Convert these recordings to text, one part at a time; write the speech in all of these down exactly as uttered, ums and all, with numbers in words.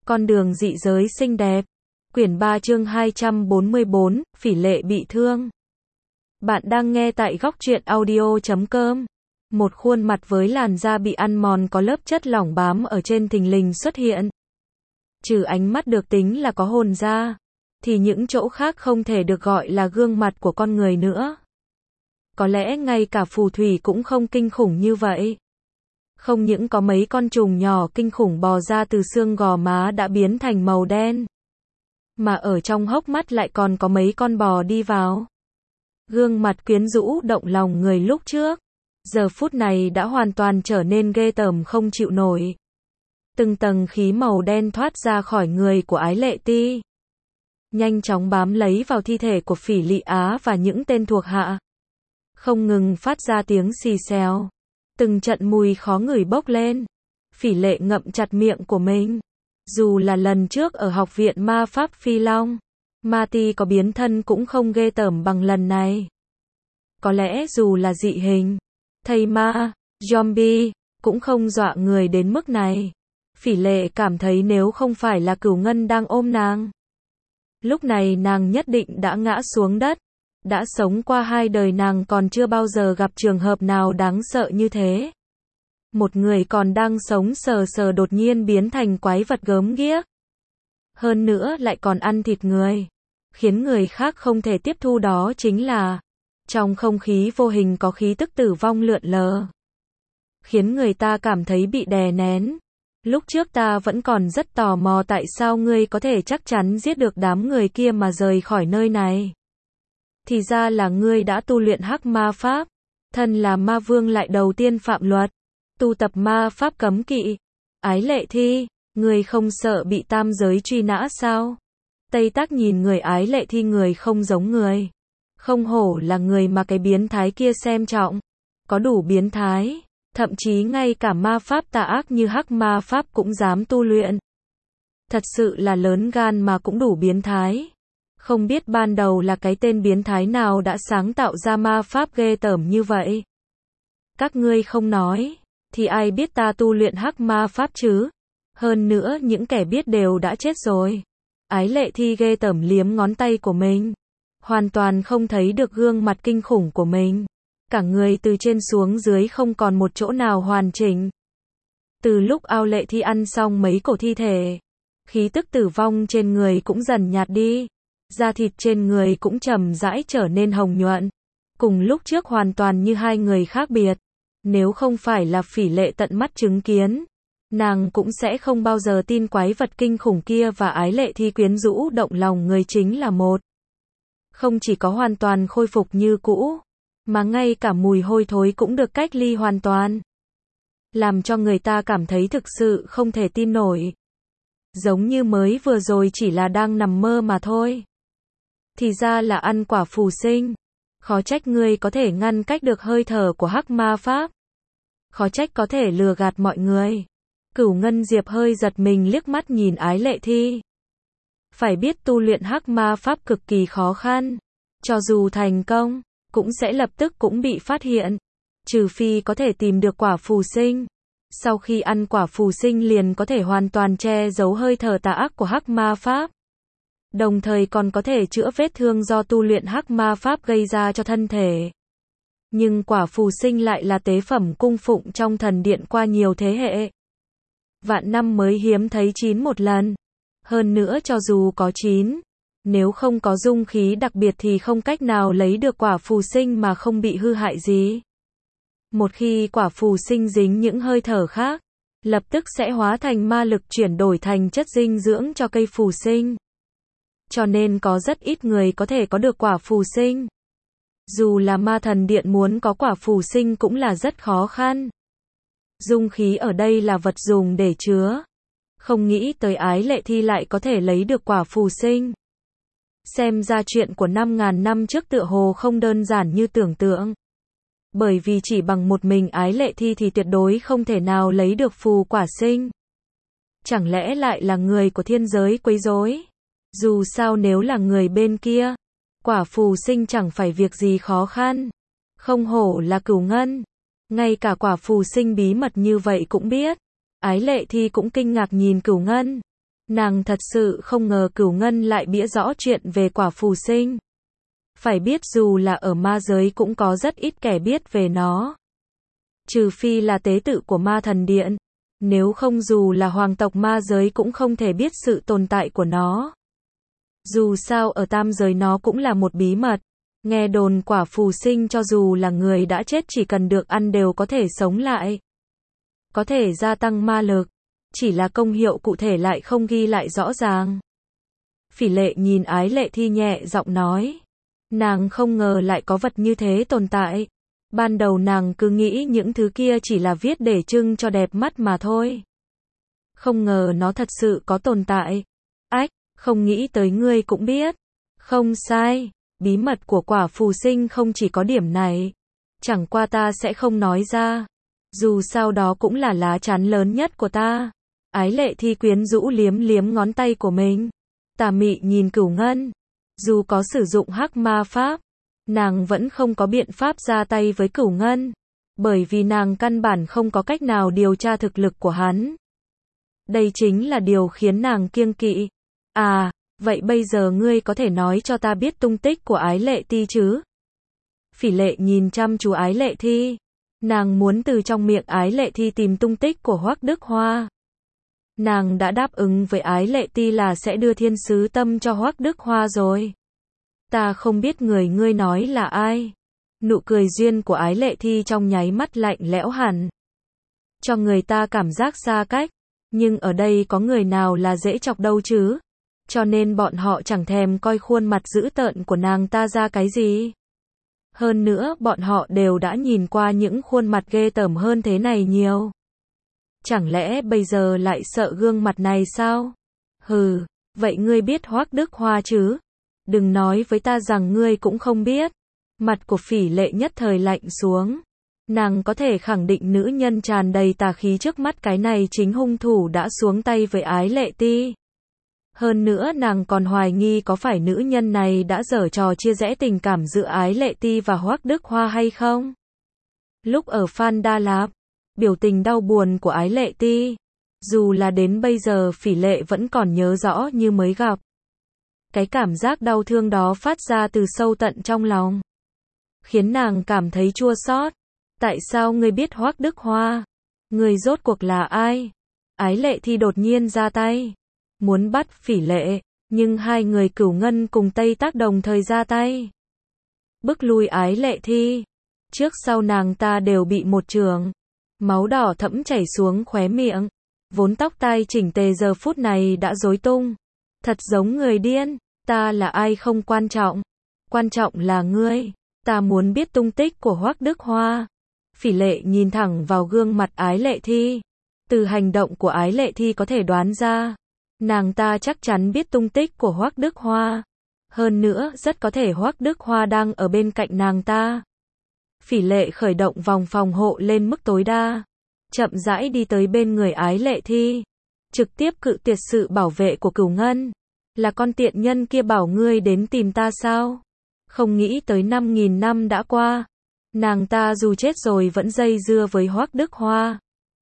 Con đường dị giới xinh đẹp. Quyển ba chương hai trăm bốn mươi bốn, Phỉ Lệ bị thương. Bạn đang nghe tại góc truyện audio chấm com. Một khuôn mặt với làn da bị ăn mòn có lớp chất lỏng bám ở trên thình lình xuất hiện. Trừ ánh mắt được tính là có hồn da, thì những chỗ khác không thể được gọi là gương mặt của con người nữa. Có lẽ ngay cả phù thủy cũng không kinh khủng như vậy. Không những có mấy con trùng nhỏ kinh khủng bò ra từ xương gò má đã biến thành màu đen, mà ở trong hốc mắt lại còn có mấy con bò đi vào. Gương mặt quyến rũ động lòng người lúc trước, giờ phút này đã hoàn toàn trở nên ghê tởm không chịu nổi. Từng tầng khí màu đen thoát ra khỏi người của Ái Lệ Ti, nhanh chóng bám lấy vào thi thể của Phỉ Lị Á và những tên thuộc hạ, không ngừng phát ra tiếng xì xèo. Từng trận mùi khó ngửi bốc lên. Phỉ Lệ ngậm chặt miệng của mình. Dù là lần trước ở học viện ma pháp Phi Long, Ma Ti có biến thân cũng không ghê tởm bằng lần này. Có lẽ dù là dị hình, thây ma, zombie, cũng không dọa người đến mức này. Phỉ Lệ cảm thấy nếu không phải là Cửu Ngân đang ôm nàng, lúc này nàng nhất định đã ngã xuống đất. Đã sống qua hai đời nàng còn chưa bao giờ gặp trường hợp nào đáng sợ như thế. Một người còn đang sống sờ sờ đột nhiên biến thành quái vật gớm ghiếc. Hơn nữa lại còn ăn thịt người. Khiến người khác không thể tiếp thu đó chính là, trong không khí vô hình có khí tức tử vong lượn lờ. Khiến người ta cảm thấy bị đè nén. Lúc trước ta vẫn còn rất tò mò tại sao ngươi có thể chắc chắn giết được đám người kia mà rời khỏi nơi này. Thì ra là ngươi đã tu luyện hắc ma pháp. Thân là ma vương lại đầu tiên phạm luật. Tu tập ma pháp cấm kỵ. Ái Lệ Thi, ngươi không sợ bị tam giới truy nã sao? Tây Tác nhìn người Ái Lệ Thi người không giống người. Không hổ là người mà cái biến thái kia xem trọng. Có đủ biến thái. Thậm chí ngay cả ma pháp tà ác như hắc ma pháp cũng dám tu luyện. Thật sự là lớn gan mà cũng đủ biến thái. Không biết ban đầu là cái tên biến thái nào đã sáng tạo ra ma pháp ghê tởm như vậy. Các ngươi không nói, thì ai biết ta tu luyện hắc ma pháp chứ? Hơn nữa những kẻ biết đều đã chết rồi. Ái Lệ Thi ghê tởm liếm ngón tay của mình. Hoàn toàn không thấy được gương mặt kinh khủng của mình. Cả người từ trên xuống dưới không còn một chỗ nào hoàn chỉnh. Từ lúc Ao Lệ Thi ăn xong mấy cổ thi thể, khí tức tử vong trên người cũng dần nhạt đi. Da thịt trên người cũng chậm rãi trở nên hồng nhuận. Cùng lúc trước hoàn toàn như hai người khác biệt. Nếu không phải là Phỉ Lệ tận mắt chứng kiến, nàng cũng sẽ không bao giờ tin quái vật kinh khủng kia và Ái Lệ Thi quyến rũ động lòng người chính là một. Không chỉ có hoàn toàn khôi phục như cũ, mà ngay cả mùi hôi thối cũng được cách ly hoàn toàn. Làm cho người ta cảm thấy thực sự không thể tin nổi. Giống như mới vừa rồi chỉ là đang nằm mơ mà thôi. Thì ra là ăn quả phù sinh. Khó trách ngươi có thể ngăn cách được hơi thở của hắc ma pháp. Khó trách có thể lừa gạt mọi người. Cửu Ngân Diệp hơi giật mình liếc mắt nhìn Ái Lệ Thi. Phải biết tu luyện hắc ma pháp cực kỳ khó khăn. Cho dù thành công, cũng sẽ lập tức cũng bị phát hiện. Trừ phi có thể tìm được quả phù sinh. Sau khi ăn quả phù sinh liền có thể hoàn toàn che giấu hơi thở tà ác của hắc ma pháp. Đồng thời còn có thể chữa vết thương do tu luyện hắc ma pháp gây ra cho thân thể. Nhưng quả phù sinh lại là tế phẩm cung phụng trong thần điện qua nhiều thế hệ. Vạn năm mới hiếm thấy chín một lần. Hơn nữa cho dù có chín, nếu không có dung khí đặc biệt thì không cách nào lấy được quả phù sinh mà không bị hư hại gì. Một khi quả phù sinh dính những hơi thở khác, lập tức sẽ hóa thành ma lực chuyển đổi thành chất dinh dưỡng cho cây phù sinh. Cho nên có rất ít người có thể có được quả phù sinh. Dù là ma thần điện muốn có quả phù sinh cũng là rất khó khăn. Dung khí ở đây là vật dùng để chứa. Không nghĩ tới Ái Lệ Thi lại có thể lấy được quả phù sinh. Xem ra chuyện của năm ngàn năm trước tựa hồ không đơn giản như tưởng tượng. Bởi vì chỉ bằng một mình Ái Lệ Thi thì tuyệt đối không thể nào lấy được phù quả sinh. Chẳng lẽ lại là người của thiên giới quấy rối? Dù sao nếu là người bên kia, quả phù sinh chẳng phải việc gì khó khăn. Không hổ là Cửu Ngân. Ngay cả quả phù sinh bí mật như vậy cũng biết. Ái Lệ Thi cũng kinh ngạc nhìn Cửu Ngân. Nàng thật sự không ngờ Cửu Ngân lại bĩa rõ chuyện về quả phù sinh. Phải biết dù là ở ma giới cũng có rất ít kẻ biết về nó. Trừ phi là tế tự của ma thần điện. Nếu không dù là hoàng tộc ma giới cũng không thể biết sự tồn tại của nó. Dù sao ở tam giới nó cũng là một bí mật. Nghe đồn quả phù sinh cho dù là người đã chết chỉ cần được ăn đều có thể sống lại. Có thể gia tăng ma lực. Chỉ là công hiệu cụ thể lại không ghi lại rõ ràng. Phỉ Lệ nhìn Ái Lệ Thi nhẹ giọng nói. Nàng không ngờ lại có vật như thế tồn tại. Ban đầu nàng cứ nghĩ những thứ kia chỉ là viết để trưng cho đẹp mắt mà thôi. Không ngờ nó thật sự có tồn tại. Ách, không nghĩ tới ngươi cũng biết. Không sai, bí mật của quả phù sinh không chỉ có điểm này. Chẳng qua ta sẽ không nói ra. Dù sao đó cũng là lá chắn lớn nhất của ta. Ái Lệ Thi quyến rũ liếm liếm ngón tay của mình. Tà mị nhìn Cửu Ngân. Dù có sử dụng hắc ma pháp, nàng vẫn không có biện pháp ra tay với Cửu Ngân. Bởi vì nàng căn bản không có cách nào điều tra thực lực của hắn. Đây chính là điều khiến nàng kiêng kỵ. À, vậy bây giờ ngươi có thể nói cho ta biết tung tích của Ái Lệ Thi chứ? Phỉ Lệ nhìn chăm chú Ái Lệ Thi. Nàng muốn từ trong miệng Ái Lệ Thi tìm tung tích của Hoắc Đức Hoa. Nàng đã đáp ứng với Ái Lệ Thi là sẽ đưa thiên sứ tâm cho Hoắc Đức Hoa rồi. Ta không biết người ngươi nói là ai. Nụ cười duyên của Ái Lệ Thi trong nháy mắt lạnh lẽo hẳn. Cho người ta cảm giác xa cách. Nhưng ở đây có người nào là dễ chọc đâu chứ. Cho nên bọn họ chẳng thèm coi khuôn mặt dữ tợn của nàng ta ra cái gì. Hơn nữa bọn họ đều đã nhìn qua những khuôn mặt ghê tởm hơn thế này nhiều. Chẳng lẽ bây giờ lại sợ gương mặt này sao? Hừ, vậy ngươi biết Hoắc Đức Hoa chứ? Đừng nói với ta rằng ngươi cũng không biết. Mặt của Phỉ Lệ nhất thời lạnh xuống. Nàng có thể khẳng định nữ nhân tràn đầy tà khí trước mắt cái này chính hung thủ đã xuống tay với Ái Lệ Thi. Hơn nữa nàng còn hoài nghi có phải nữ nhân này đã giở trò chia rẽ tình cảm giữa Ái Lệ Thi và Hoắc Đức Hoa hay không? Lúc ở Phan Đa Lạp, biểu tình đau buồn của Ái Lệ Thi, dù là đến bây giờ Phỉ Lệ vẫn còn nhớ rõ như mới gặp. Cái cảm giác đau thương đó phát ra từ sâu tận trong lòng, khiến nàng cảm thấy chua xót. Tại sao ngươi biết Hoắc Đức Hoa? Ngươi rốt cuộc là ai? Ái Lệ Thi đột nhiên ra tay, muốn bắt Phỉ Lệ, nhưng hai người Cửu Ngân cùng Tây Tác đồng thời ra tay, bức lui Ái Lệ Thi. Trước sau nàng ta đều bị một chưởng, máu đỏ thẫm chảy xuống khóe miệng, vốn tóc tai chỉnh tề giờ phút này đã rối tung. Thật giống người điên, ta là ai không quan trọng, quan trọng là ngươi, ta muốn biết tung tích của Hoắc Đức Hoa. Phỉ Lệ nhìn thẳng vào gương mặt Ái Lệ Thi, từ hành động của Ái Lệ Thi có thể đoán ra, nàng ta chắc chắn biết tung tích của Hoắc Đức Hoa. Hơn nữa, rất có thể Hoắc Đức Hoa đang ở bên cạnh nàng ta. Phỉ Lệ khởi động vòng phòng hộ lên mức tối đa, chậm rãi đi tới bên người Ái Lệ Thi, trực tiếp cự tuyệt sự bảo vệ của Cửu Ngân. Là con tiện nhân kia bảo ngươi đến tìm ta sao? Không nghĩ tới năm nghìn năm đã qua, nàng ta dù chết rồi vẫn dây dưa với Hoắc Đức Hoa.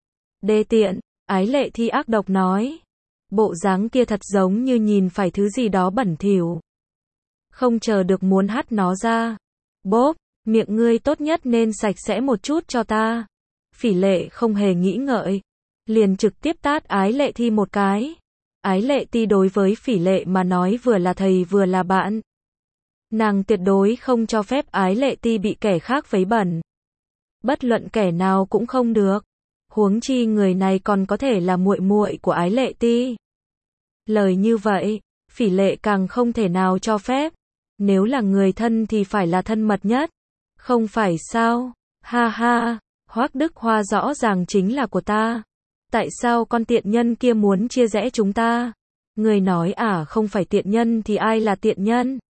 Đê tiện, Ái Lệ Thi ác độc nói. Bộ dáng kia thật giống như nhìn phải thứ gì đó bẩn thỉu. Không chờ được muốn hắt nó ra. Bốp, miệng ngươi tốt nhất nên sạch sẽ một chút cho ta. Phỉ Lệ không hề nghĩ ngợi, liền trực tiếp tát Ái Lệ Thi một cái. Ái Lệ Thi đối với Phỉ Lệ mà nói vừa là thầy vừa là bạn. Nàng tuyệt đối không cho phép Ái Lệ Thi bị kẻ khác vấy bẩn. Bất luận kẻ nào cũng không được. Huống chi người này còn có thể là muội muội của Ái Lệ Thi. Lời như vậy, Phỉ Lệ càng không thể nào cho phép. Nếu là người thân thì phải là thân mật nhất. Không phải sao? Ha ha, Hoắc Đức Hoa rõ ràng chính là của ta. Tại sao con tiện nhân kia muốn chia rẽ chúng ta? Người nói à không phải tiện nhân thì ai là tiện nhân?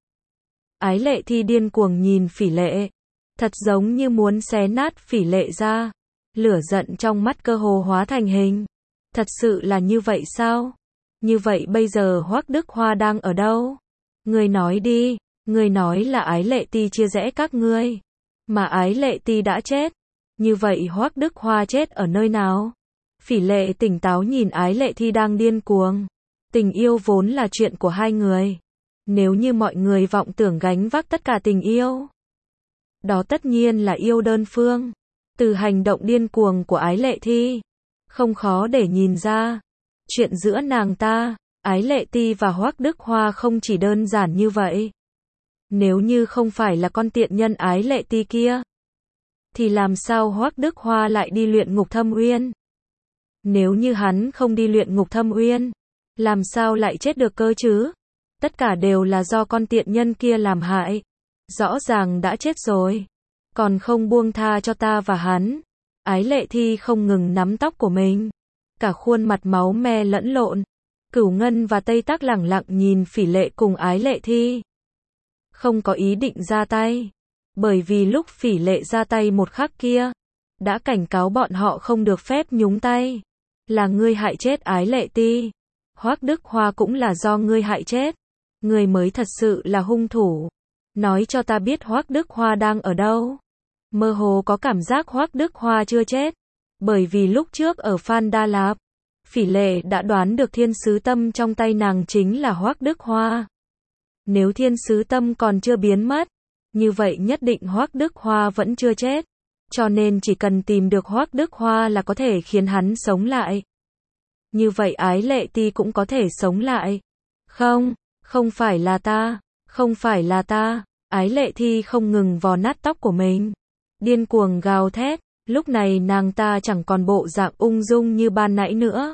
Ái Lệ Thi điên cuồng nhìn Phỉ Lệ, thật giống như muốn xé nát Phỉ Lệ ra. Lửa giận trong mắt cơ hồ hóa thành hình. Thật sự là như vậy sao? Như vậy bây giờ Hoắc Đức Hoa đang ở đâu? Ngươi nói đi, ngươi nói là Ái Lệ Thi chia rẽ các ngươi, mà Ái Lệ Thi đã chết. Như vậy Hoắc Đức Hoa chết ở nơi nào? Phỉ Lệ tỉnh táo nhìn Ái Lệ Thi đang điên cuồng. Tình yêu vốn là chuyện của hai người. Nếu như mọi người vọng tưởng gánh vác tất cả tình yêu, đó tất nhiên là yêu đơn phương. Từ hành động điên cuồng của Ái Lệ Thi, không khó để nhìn ra, chuyện giữa nàng ta, Ái Lệ Ti và Hoắc Đức Hoa không chỉ đơn giản như vậy. Nếu như không phải là con tiện nhân Ái Lệ Ti kia, thì làm sao Hoắc Đức Hoa lại đi luyện ngục thâm uyên? Nếu như hắn không đi luyện ngục thâm uyên, làm sao lại chết được cơ chứ? Tất cả đều là do con tiện nhân kia làm hại. Rõ ràng đã chết rồi, còn không buông tha cho ta và hắn. Ái Lệ Thi không ngừng nắm tóc của mình, cả khuôn mặt máu me lẫn lộn. Cửu Ngân và Tây Tác lẳng lặng nhìn Phỉ Lệ cùng Ái Lệ Thi, không có ý định ra tay, bởi vì lúc Phỉ Lệ ra tay một khắc kia, đã cảnh cáo bọn họ không được phép nhúng tay. Là ngươi hại chết Ái Lệ Ti, Hoắc Đức Hoa cũng là do ngươi hại chết. Ngươi mới thật sự là hung thủ. Nói cho ta biết Hoắc Đức Hoa đang ở đâu. Mơ hồ có cảm giác Hoắc Đức Hoa chưa chết, bởi vì lúc trước ở Phan Đa Lạp, Phỉ Lệ đã đoán được thiên sứ tâm trong tay nàng chính là Hoắc Đức Hoa. Nếu thiên sứ tâm còn chưa biến mất, như vậy nhất định Hoắc Đức Hoa vẫn chưa chết. Cho nên chỉ cần tìm được Hoắc Đức Hoa là có thể khiến hắn sống lại. Như vậy Ái Lệ Ti cũng có thể sống lại. Không, không phải là ta, không phải là ta. Ái Lệ Thi không ngừng vò nát tóc của mình, điên cuồng gào thét. Lúc này nàng ta chẳng còn bộ dạng ung dung như ban nãy nữa,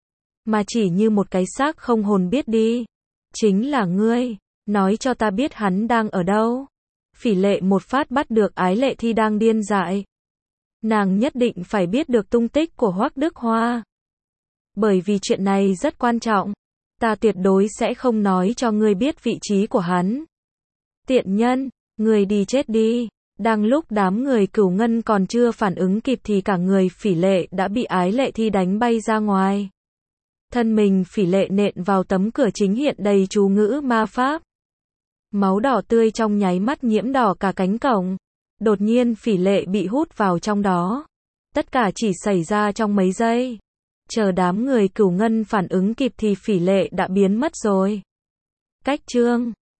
mà chỉ như một cái xác không hồn biết đi. Chính là ngươi, nói cho ta biết hắn đang ở đâu. Phỉ Lệ một phát bắt được Ái Lệ Thi đang điên dại. Nàng nhất định phải biết được tung tích của Hoắc Đức Hoa, bởi vì chuyện này rất quan trọng. Ta tuyệt đối sẽ không nói cho ngươi biết vị trí của hắn. Tiện nhân, ngươi đi chết đi. Đang lúc đám người Cửu Ngân còn chưa phản ứng kịp thì cả người Phỉ Lệ đã bị Ái Lệ Thi đánh bay ra ngoài. Thân mình Phỉ Lệ nện vào tấm cửa chính hiện đầy chú ngữ ma pháp. Máu đỏ tươi trong nháy mắt nhiễm đỏ cả cánh cổng. Đột nhiên Phỉ Lệ bị hút vào trong đó. Tất cả chỉ xảy ra trong mấy giây. Chờ đám người Cửu Ngân phản ứng kịp thì Phỉ Lệ đã biến mất rồi. Cách chương